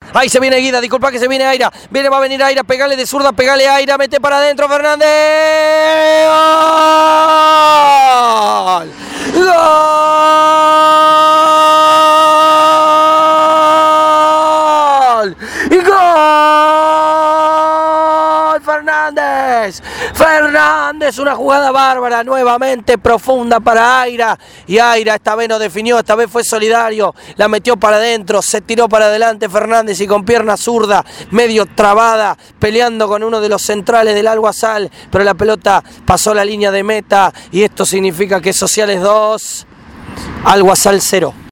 Ahí se viene Guida, disculpa que se viene Aira. Va a venir Aira, pegale de zurda, pegale Aira, mete para adentro Fernández. ¡Gol! ¡Gol! ¡Gol! Fernández, una jugada bárbara, nuevamente profunda para Aira. Y Aira esta vez no definió, esta vez fue solidario. La metió para adentro, se tiró para adelante Fernández y con pierna zurda, medio trabada, peleando con uno de los centrales del Alguazal. Pero la pelota pasó la línea de meta y esto significa que Sociales 2, Alguazal 0.